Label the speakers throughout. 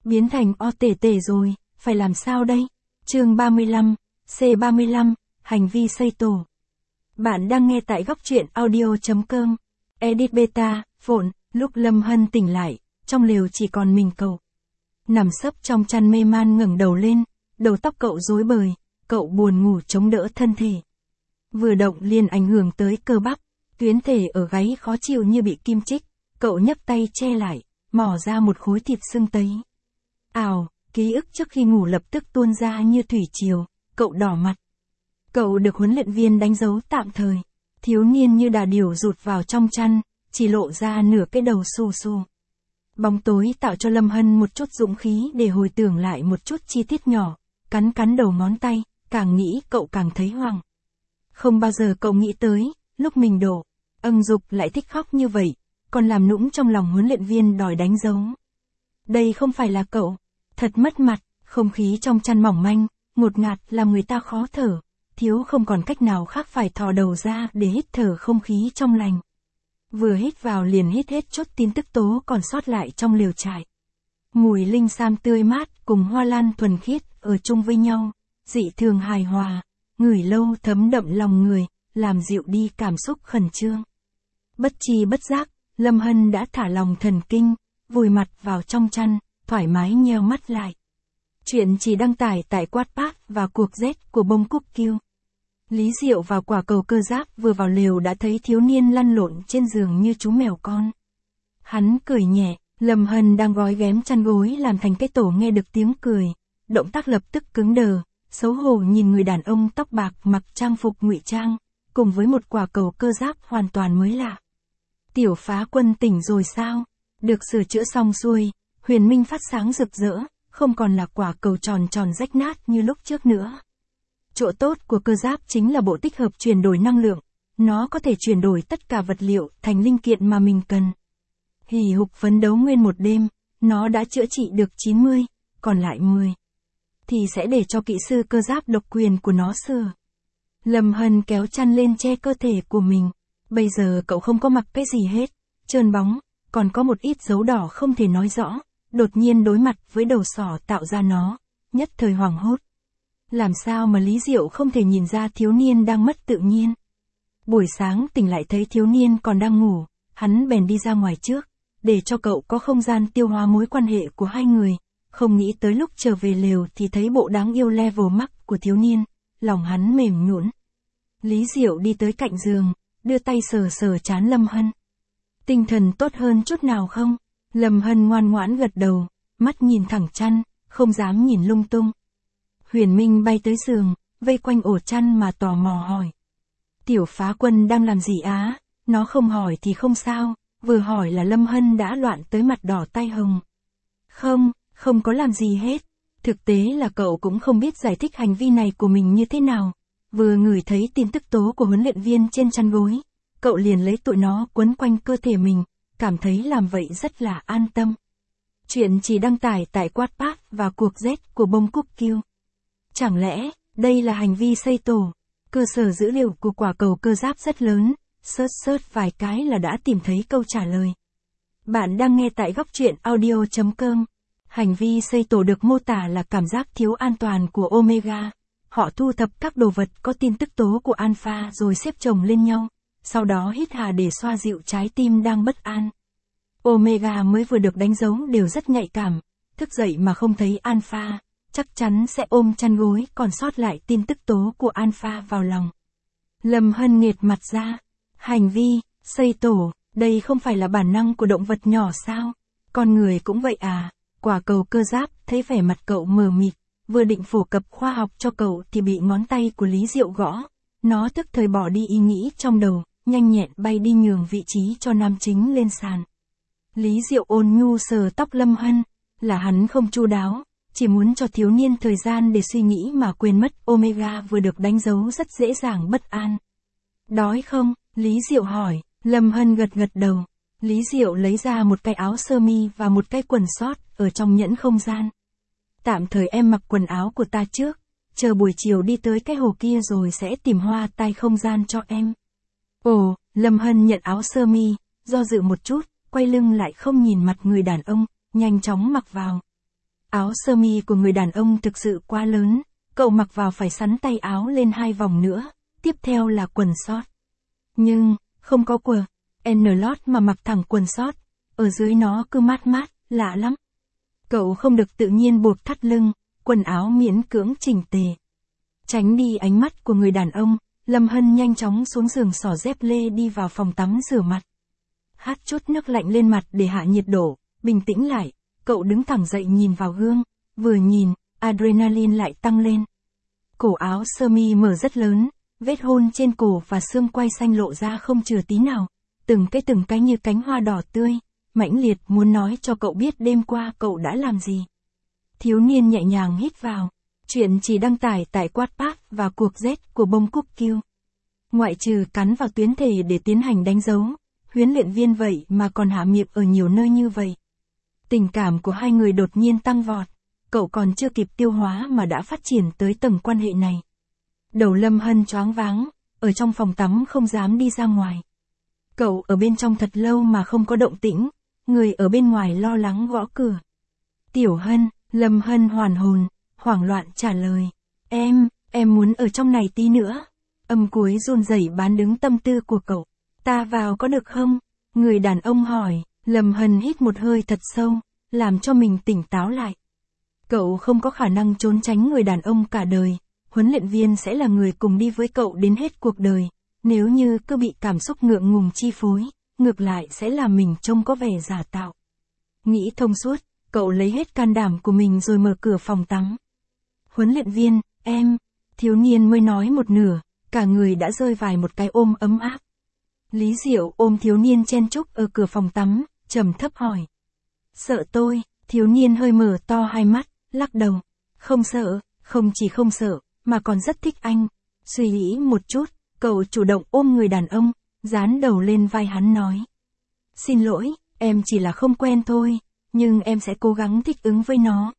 Speaker 1: biến thành o tể tể rồi, phải làm sao đây? Chương 35, C35, hành vi xây tổ. Bạn đang nghe tại góc truyện audio.com. Edit beta, phộn, lúc Lâm Hân tỉnh lại, trong lều chỉ còn mình cậu. Nằm sấp trong chăn mê man ngẩng đầu lên, đầu tóc cậu rối bời, cậu buồn ngủ chống đỡ thân thể. Vừa động liền ảnh hưởng tới cơ bắp, tuyến thể ở gáy khó chịu như bị kim chích, cậu nhấc tay che lại, mò ra một khối thịt sưng tấy. Ào, ký ức trước khi ngủ lập tức tuôn ra như thủy triều, cậu đỏ mặt. Cậu được huấn luyện viên đánh dấu tạm thời, thiếu niên như đà điểu rụt vào trong chăn, chỉ lộ ra nửa cái đầu xù xù. Bóng tối tạo cho Lâm Hân một chút dũng khí để hồi tưởng lại một chút chi tiết nhỏ, cắn cắn đầu ngón tay, càng nghĩ cậu càng thấy hoảng. Không bao giờ cậu nghĩ tới, lúc mình đổ, ân dục lại thích khóc như vậy, còn làm nũng trong lòng huấn luyện viên đòi đánh dấu. Đây không phải là cậu, thật mất mặt, không khí trong chăn mỏng manh, ngột ngạt làm người ta khó thở, thiếu không còn cách nào khác phải thò đầu ra để hít thở không khí trong lành. Vừa hít vào liền hít hết chút tin tức tố còn sót lại trong lều trại. Mùi linh sam tươi mát cùng hoa lan thuần khiết ở chung với nhau, dị thường hài hòa, ngửi lâu thấm đậm lòng người, làm dịu đi cảm xúc khẩn trương. Bất tri bất giác, Lâm Hân đã thả lòng thần kinh, vùi mặt vào trong chăn, thoải mái nheo mắt lại. Chuyện chỉ đăng tải tại Wattpad và cuộc Z của bông cúc kiêu. Lý Diệu và quả cầu cơ giáp vừa vào lều đã thấy thiếu niên lăn lộn trên giường như chú mèo con. Hắn cười nhẹ, Lâm Hân đang gói ghém chăn gối làm thành cái tổ nghe được tiếng cười, động tác lập tức cứng đờ, xấu hổ nhìn người đàn ông tóc bạc mặc trang phục ngụy trang, cùng với một quả cầu cơ giáp hoàn toàn mới lạ. Tiểu Phá Quân tỉnh rồi sao? Được sửa chữa xong xuôi, huyền minh phát sáng rực rỡ, không còn là quả cầu tròn tròn rách nát như lúc trước nữa. Chỗ tốt của cơ giáp chính là bộ tích hợp chuyển đổi năng lượng, nó có thể chuyển đổi tất cả vật liệu thành linh kiện mà mình cần. Hì hục phấn đấu nguyên một đêm, nó đã chữa trị được 90, còn lại 10. Thì sẽ để cho kỹ sư cơ giáp độc quyền của nó sửa. Lâm Hân kéo chăn lên che cơ thể của mình, bây giờ cậu không có mặc cái gì hết, trơn bóng, còn có một ít dấu đỏ không thể nói rõ, đột nhiên đối mặt với đầu sỏ tạo ra nó, nhất thời hoảng hốt. Làm sao mà Lý Diệu không thể nhìn ra thiếu niên đang mất tự nhiên. Buổi sáng tỉnh lại thấy thiếu niên còn đang ngủ, hắn bèn đi ra ngoài trước, để cho cậu có không gian tiêu hóa mối quan hệ của hai người, không nghĩ tới lúc trở về lều thì thấy bộ đáng yêu level max của thiếu niên, lòng hắn mềm nhũn. Lý Diệu đi tới cạnh giường, đưa tay sờ sờ trán Lâm Hân. Tinh thần tốt hơn chút nào không? Lâm Hân ngoan ngoãn gật đầu, mắt nhìn thẳng chăn, không dám nhìn lung tung. Huyền Minh bay tới giường, vây quanh ổ chăn mà tò mò hỏi. Tiểu Phá Quân đang làm gì á? Nó không hỏi thì không sao, vừa hỏi là Lâm Hân đã loạn tới mặt đỏ tai hồng. Không có làm gì hết. Thực tế là cậu cũng không biết giải thích hành vi này của mình như thế nào. Vừa ngửi thấy tin tức tố của huấn luyện viên trên chăn gối, cậu liền lấy tụi nó quấn quanh cơ thể mình, cảm thấy làm vậy rất là an tâm. Chuyện chỉ đăng tải tại Wattpad và cuộc Z của bông cúc kiêu. Chẳng lẽ, đây là hành vi xây tổ? Cơ sở dữ liệu của quả cầu cơ giáp rất lớn, search vài cái là đã tìm thấy câu trả lời. Bạn đang nghe tại góc truyện audio.com. Hành vi xây tổ được mô tả là cảm giác thiếu an toàn của Omega. Họ thu thập các đồ vật có tin tức tố của Alpha rồi xếp chồng lên nhau, sau đó hít hà để xoa dịu trái tim đang bất an. Omega mới vừa được đánh dấu đều rất nhạy cảm, thức dậy mà không thấy Alpha, chắc chắn sẽ ôm chăn gối còn sót lại tin tức tố của Alpha vào lòng. Lâm Hân nghệt mặt ra. Hành vi xây tổ, đây không phải là bản năng của động vật nhỏ sao? Con người cũng vậy à? Quả cầu cơ giáp thấy vẻ mặt cậu mờ mịt, vừa định phổ cập khoa học cho cậu thì bị ngón tay của Lý Diệu gõ. Nó tức thời bỏ đi ý nghĩ trong đầu, nhanh nhẹn bay đi nhường vị trí cho nam chính lên sàn. Lý Diệu ôn nhu sờ tóc Lâm Hân, là hắn không chu đáo, chỉ muốn cho thiếu niên thời gian để suy nghĩ mà quên mất Omega vừa được đánh dấu rất dễ dàng bất an. Đói không? Lý Diệu hỏi. Lâm Hân gật gật đầu. Lý Diệu lấy ra một cái áo sơ mi và một cái quần sót ở trong nhẫn không gian. Tạm thời em mặc quần áo của ta trước, chờ buổi chiều đi tới cái hồ kia rồi sẽ tìm hoa tai không gian cho em. Ồ, Lâm Hân nhận áo sơ mi, do dự một chút, quay lưng lại không nhìn mặt người đàn ông, nhanh chóng mặc vào. Áo sơ mi của người đàn ông thực sự quá lớn, cậu mặc vào phải xắn tay áo lên 2 vòng nữa, tiếp theo là quần sót. Nhưng, không có quần N-lót mà mặc thẳng quần sót, ở dưới nó cứ mát mát, lạ lắm. Cậu không được tự nhiên buộc thắt lưng, quần áo miễn cưỡng chỉnh tề. Tránh đi ánh mắt của người đàn ông, Lâm Hân nhanh chóng xuống giường xỏ dép lê đi vào phòng tắm rửa mặt. Hát chút nước lạnh lên mặt để hạ nhiệt độ, bình tĩnh lại, cậu đứng thẳng dậy nhìn vào gương, vừa nhìn, adrenaline lại tăng lên. Cổ áo sơ mi mở rất lớn, vết hôn trên cổ và xương quai xanh lộ ra không chừa tí nào, từng cái như cánh hoa đỏ tươi, mãnh liệt muốn nói cho cậu biết đêm qua cậu đã làm gì. Thiếu niên nhẹ nhàng hít vào, chuyện chỉ đăng tải tại Wattpad và cuộc Z của bông cúc kiêu. Ngoại trừ cắn vào tuyến thể để tiến hành đánh dấu, huấn luyện viên vậy mà còn hạ miệng ở nhiều nơi như vậy. Tình cảm của hai người đột nhiên tăng vọt, cậu còn chưa kịp tiêu hóa mà đã phát triển tới tầng quan hệ này. Đầu Lâm Hân choáng váng, ở trong phòng tắm không dám đi ra ngoài. Cậu ở bên trong thật lâu mà không có động tĩnh, người ở bên ngoài lo lắng gõ cửa. Tiểu Hân, Lâm Hân hoàn hồn, hoảng loạn trả lời. Em muốn ở trong này tí nữa. Âm cuối run rẩy bán đứng tâm tư của cậu. Ta vào có được không? Người đàn ông hỏi. Lâm Hân hít một hơi thật sâu, làm cho mình tỉnh táo lại. Cậu không có khả năng trốn tránh người đàn ông cả đời. Huấn luyện viên sẽ là người cùng đi với cậu đến hết cuộc đời. Nếu như cứ bị cảm xúc ngượng ngùng chi phối, ngược lại sẽ làm mình trông có vẻ giả tạo. Nghĩ thông suốt, cậu lấy hết can đảm của mình rồi mở cửa phòng tắm. Huấn luyện viên, thiếu niên mới nói một nửa, cả người đã rơi vài một cái ôm ấm áp. Lý Diệu ôm thiếu niên chen chúc ở cửa phòng tắm, trầm thấp hỏi. Sợ tôi, thiếu niên hơi mở to hai mắt, lắc đầu. Không sợ, không chỉ không sợ, mà còn rất thích anh. Suy nghĩ một chút, cậu chủ động ôm người đàn ông, dán đầu lên vai hắn nói. Xin lỗi, em chỉ là không quen thôi, nhưng em sẽ cố gắng thích ứng với nó.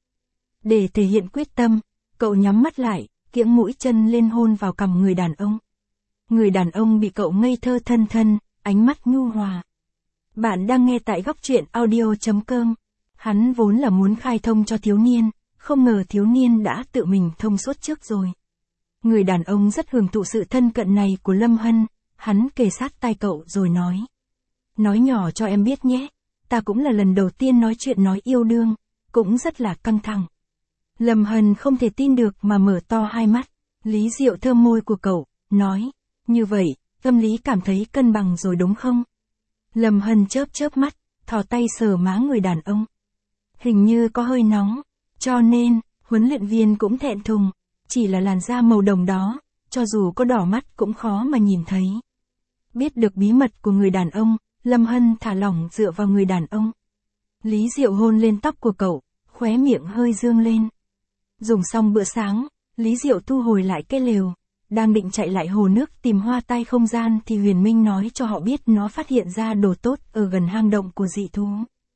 Speaker 1: Để thể hiện quyết tâm, cậu nhắm mắt lại, kiễng mũi chân lên hôn vào cằm người đàn ông. Người đàn ông bị cậu ngây thơ thân thân, ánh mắt nhu hòa. Bạn đang nghe tại góc truyện audio.com. Hắn vốn là muốn khai thông cho thiếu niên, không ngờ thiếu niên đã tự mình thông suốt trước rồi. Người đàn ông rất hưởng thụ sự thân cận này của Lâm Hân, hắn kề sát tai cậu rồi nói. Nói nhỏ cho em biết nhé, ta cũng là lần đầu tiên nói chuyện nói yêu đương, cũng rất là căng thẳng. Lâm Hân không thể tin được mà mở to hai mắt, Lý Diệu thơm môi của cậu, nói, như vậy, tâm lý cảm thấy cân bằng rồi đúng không? Lâm Hân chớp mắt, thò tay sờ má người đàn ông. Hình như có hơi nóng, cho nên, huấn luyện viên cũng thẹn thùng, chỉ là làn da màu đồng đó, cho dù có đỏ mắt cũng khó mà nhìn thấy. Biết được bí mật của người đàn ông, Lâm Hân thả lỏng dựa vào người đàn ông. Lý Diệu hôn lên tóc của cậu, khóe miệng hơi dương lên. Dùng xong bữa sáng, Lý Diệu thu hồi lại cái lều, đang định chạy lại hồ nước tìm hoa tai không gian thì Huyền Minh nói cho họ biết nó phát hiện ra đồ tốt ở gần hang động của dị thú.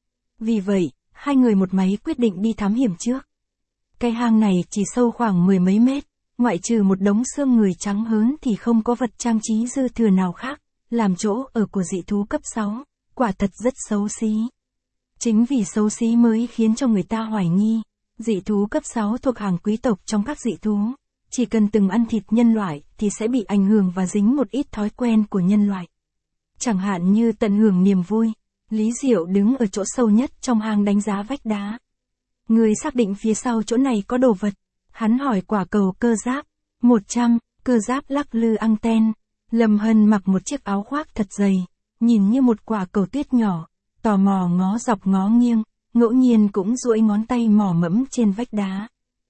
Speaker 1: Vì vậy, hai người một máy quyết định đi thám hiểm trước. Cái hang này chỉ sâu khoảng 10 mấy mét, ngoại trừ một đống xương người trắng hớn thì không có vật trang trí dư thừa nào khác, làm chỗ ở của dị thú cấp 6, quả thật rất xấu xí. Chính vì xấu xí mới khiến cho người ta hoài nghi, dị thú cấp 6 thuộc hàng quý tộc trong các dị thú, chỉ cần từng ăn thịt nhân loại thì sẽ bị ảnh hưởng và dính một ít thói quen của nhân loại. Chẳng hạn như tận hưởng niềm vui, Lý Diệu đứng ở chỗ sâu nhất trong hang đánh giá vách đá. Người xác định phía sau chỗ này có đồ vật, hắn hỏi quả cầu cơ giáp, 100, cơ giáp lắc lư anten. Lâm Hân mặc một chiếc áo khoác thật dày, nhìn như một quả cầu tuyết nhỏ, tò mò ngó dọc ngó nghiêng, ngẫu nhiên cũng duỗi ngón tay mò mẫm trên vách đá.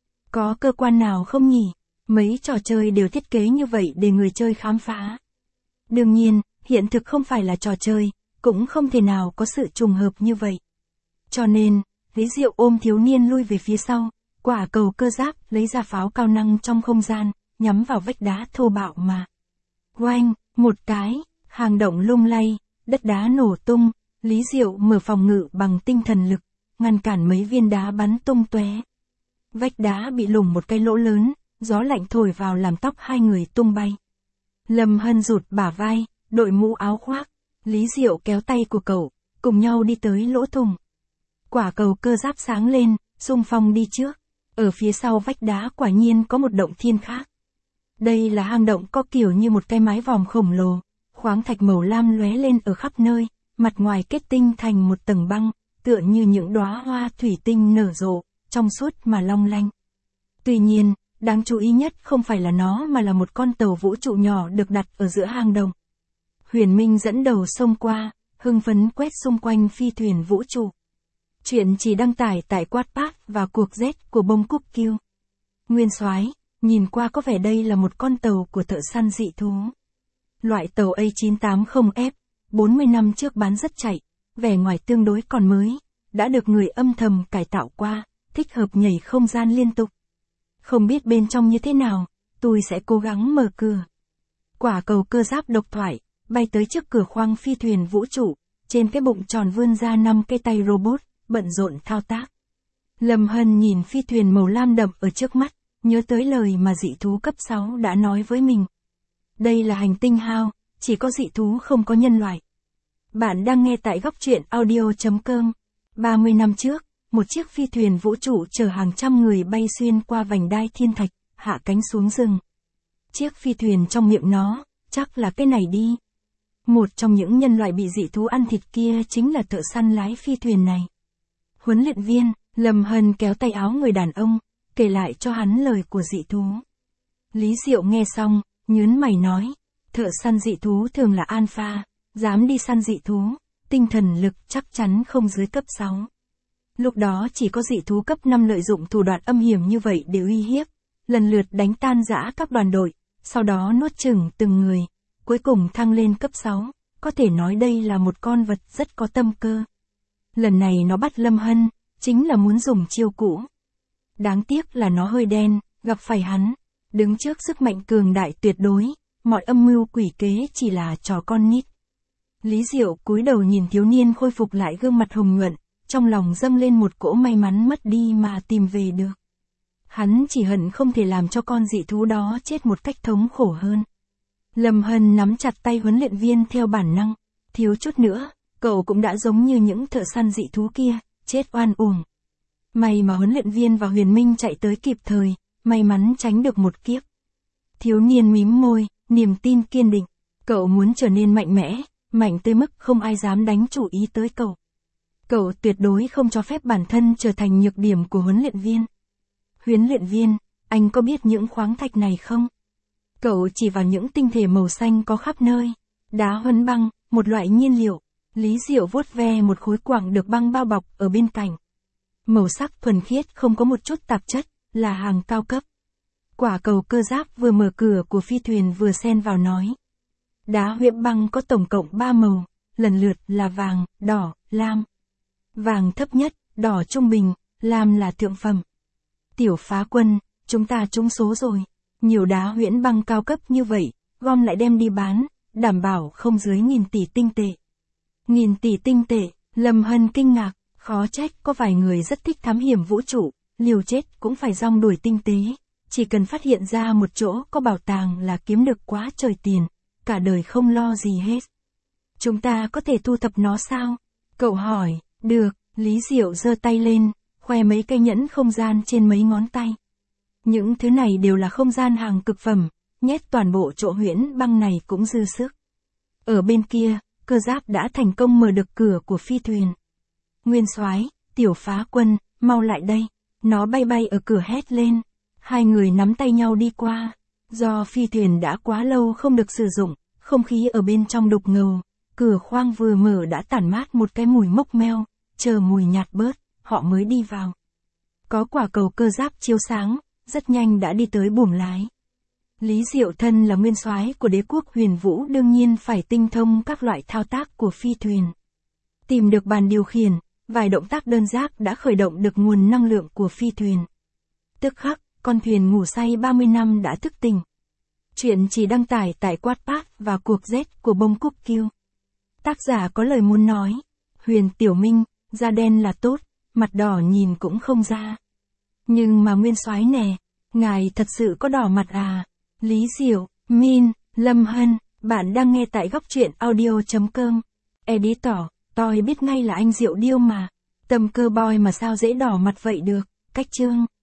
Speaker 1: Có cơ quan nào không nhỉ? Mấy trò chơi đều thiết kế như vậy để người chơi khám phá. Đương nhiên, hiện thực không phải là trò chơi, cũng không thể nào có sự trùng hợp như vậy. Cho nên, Lý Diệu ôm thiếu niên lui về phía sau, quả cầu cơ giáp lấy ra pháo cao năng trong không gian, nhắm vào vách đá thô bạo mà. Oanh, một cái, hang động lung lay, đất đá nổ tung, Lý Diệu mở phòng ngự bằng tinh thần lực, ngăn cản mấy viên đá bắn tung tóe. Vách đá bị lủng một cái lỗ lớn, gió lạnh thổi vào làm tóc hai người tung bay. Lâm Hân rụt bả vai, đội mũ áo khoác, Lý Diệu kéo tay của cậu, cùng nhau đi tới lỗ thủng. Quả cầu cơ giáp sáng lên, xung phong đi trước. Ở phía sau vách đá quả nhiên có một động thiên khác. Đây là hang động có kiểu như một cái mái vòm khổng lồ, khoáng thạch màu lam lóe lên ở khắp nơi, mặt ngoài kết tinh thành một tầng băng, tựa như những đóa hoa thủy tinh nở rộ, trong suốt mà long lanh. Tuy nhiên, đáng chú ý nhất không phải là nó mà là một con tàu vũ trụ nhỏ được đặt ở giữa hang động. Huyền Minh dẫn đầu xông qua, hưng phấn quét xung quanh phi thuyền vũ trụ. Chuyện chỉ đăng tải tại Wattpad và cuộc Z của bông cúc kiêu. Nguyên soái, nhìn qua có vẻ đây là một con tàu của thợ săn dị thú. Loại tàu A980F, 40 năm trước bán rất chạy, vẻ ngoài tương đối còn mới, đã được người âm thầm cải tạo qua, thích hợp nhảy không gian liên tục. Không biết bên trong như thế nào, tôi sẽ cố gắng mở cửa. Quả cầu cơ giáp độc thoại, bay tới trước cửa khoang phi thuyền vũ trụ, trên cái bụng tròn vươn ra 5 cái tay robot, bận rộn thao tác. Lâm Hân nhìn phi thuyền màu lam đậm ở trước mắt, nhớ tới lời mà dị thú cấp 6 đã nói với mình. Đây là hành tinh Hao, chỉ có dị thú không có nhân loại. Bạn đang nghe tại góc truyện audio.com. 30 năm trước, một chiếc phi thuyền vũ trụ chở hàng trăm người bay xuyên qua vành đai thiên thạch, hạ cánh xuống rừng. Chiếc phi thuyền trong miệng nó, chắc là cái này đi. Một trong những nhân loại bị dị thú ăn thịt kia chính là thợ săn lái phi thuyền này. Huấn luyện viên, Lâm Hân kéo tay áo người đàn ông, kể lại cho hắn lời của dị thú. Lý Diệu nghe xong, nhướng mày nói, thợ săn dị thú thường là alpha, dám đi săn dị thú, tinh thần lực chắc chắn không dưới cấp 6. Lúc đó chỉ có dị thú cấp 5 lợi dụng thủ đoạn âm hiểm như vậy để uy hiếp, lần lượt đánh tan rã các đoàn đội, sau đó nuốt chửng từng người, cuối cùng thăng lên cấp 6, có thể nói đây là một con vật rất có tâm cơ. Lần này nó bắt Lâm Hân, chính là muốn dùng chiêu cũ. Đáng tiếc là nó hơi đen, gặp phải hắn, đứng trước sức mạnh cường đại tuyệt đối, mọi âm mưu quỷ kế chỉ là trò con nít. Lý Diệu cúi đầu nhìn thiếu niên khôi phục lại gương mặt hồng nhuận, trong lòng dâng lên một cỗ may mắn mất đi mà tìm về được. Hắn chỉ hận không thể làm cho con dị thú đó chết một cách thống khổ hơn. Lâm Hân nắm chặt tay huấn luyện viên theo bản năng, thiếu chút nữa, cậu cũng đã giống như những thợ săn dị thú kia, chết oan uổng. May mà huấn luyện viên và Huyền Minh chạy tới kịp thời, may mắn tránh được một kiếp. Thiếu niên mím môi, niềm tin kiên định, cậu muốn trở nên mạnh mẽ, mạnh tới mức không ai dám đánh chủ ý tới cậu. Cậu tuyệt đối không cho phép bản thân trở thành nhược điểm của huấn luyện viên. Huấn luyện viên, anh có biết những khoáng thạch này không? Cậu chỉ vào những tinh thể màu xanh có khắp nơi. Đá huấn băng, một loại nhiên liệu. Lý Diệu vuốt ve một khối quặng được băng bao bọc ở bên cạnh. Màu sắc thuần khiết không có một chút tạp chất, là hàng cao cấp. Quả cầu cơ giáp vừa mở cửa của phi thuyền vừa xen vào nói. Đá huyễn băng có tổng cộng 3 màu, lần lượt là vàng, đỏ, lam. Vàng thấp nhất, đỏ trung bình, lam là thượng phẩm. Tiểu phá quân, chúng ta trúng số rồi. Nhiều đá huyễn băng cao cấp như vậy, gom lại đem đi bán, đảm bảo không dưới 1.000 tỷ tinh tệ. 1.000 tỷ tinh tệ, Lâm Hân kinh ngạc, khó trách có vài người rất thích thám hiểm vũ trụ, liều chết cũng phải rong đuổi tinh tế. Chỉ cần phát hiện ra một chỗ có bảo tàng là kiếm được quá trời tiền, cả đời không lo gì hết. Chúng ta có thể thu thập nó sao? Cậu hỏi, được, Lý Diệu giơ tay lên, khoe mấy cây nhẫn không gian trên mấy ngón tay. Những thứ này đều là không gian hàng cực phẩm, nhét toàn bộ chỗ huyễn băng này cũng dư sức. Ở bên kia, cơ giáp đã thành công mở được cửa của phi thuyền. Nguyên soái, tiểu phá quân, mau lại đây. Nó bay bay ở cửa hét lên. Hai người nắm tay nhau đi qua. Do phi thuyền đã quá lâu không được sử dụng, không khí ở bên trong đục ngầu. Cửa khoang vừa mở đã tản mát một cái mùi mốc meo, chờ mùi nhạt bớt, họ mới đi vào. Có quả cầu cơ giáp chiếu sáng, rất nhanh đã đi tới buồng lái. Lý Diệu thân là nguyên soái của đế quốc Huyền Vũ đương nhiên phải tinh thông các loại thao tác của phi thuyền. Tìm được bàn điều khiển, vài động tác đơn giản đã khởi động được nguồn năng lượng của phi thuyền. Tức khắc, con thuyền ngủ say 30 năm đã thức tỉnh. Chuyện chỉ đăng tải tại Wattpad và cuộc Z của bông cúc kiêu. Tác giả có lời muốn nói. Huyền Tiểu Minh, da đen là tốt, mặt đỏ nhìn cũng không ra. Nhưng mà nguyên soái nè, ngài thật sự có đỏ mặt à? Lý Diệu, Min, Lâm Hân, bạn đang nghe tại góc truyện audio.com. Editor, tôi biết ngay là anh Diệu Điêu mà. Tâm cơ boy mà sao dễ đỏ mặt vậy được. Cách chương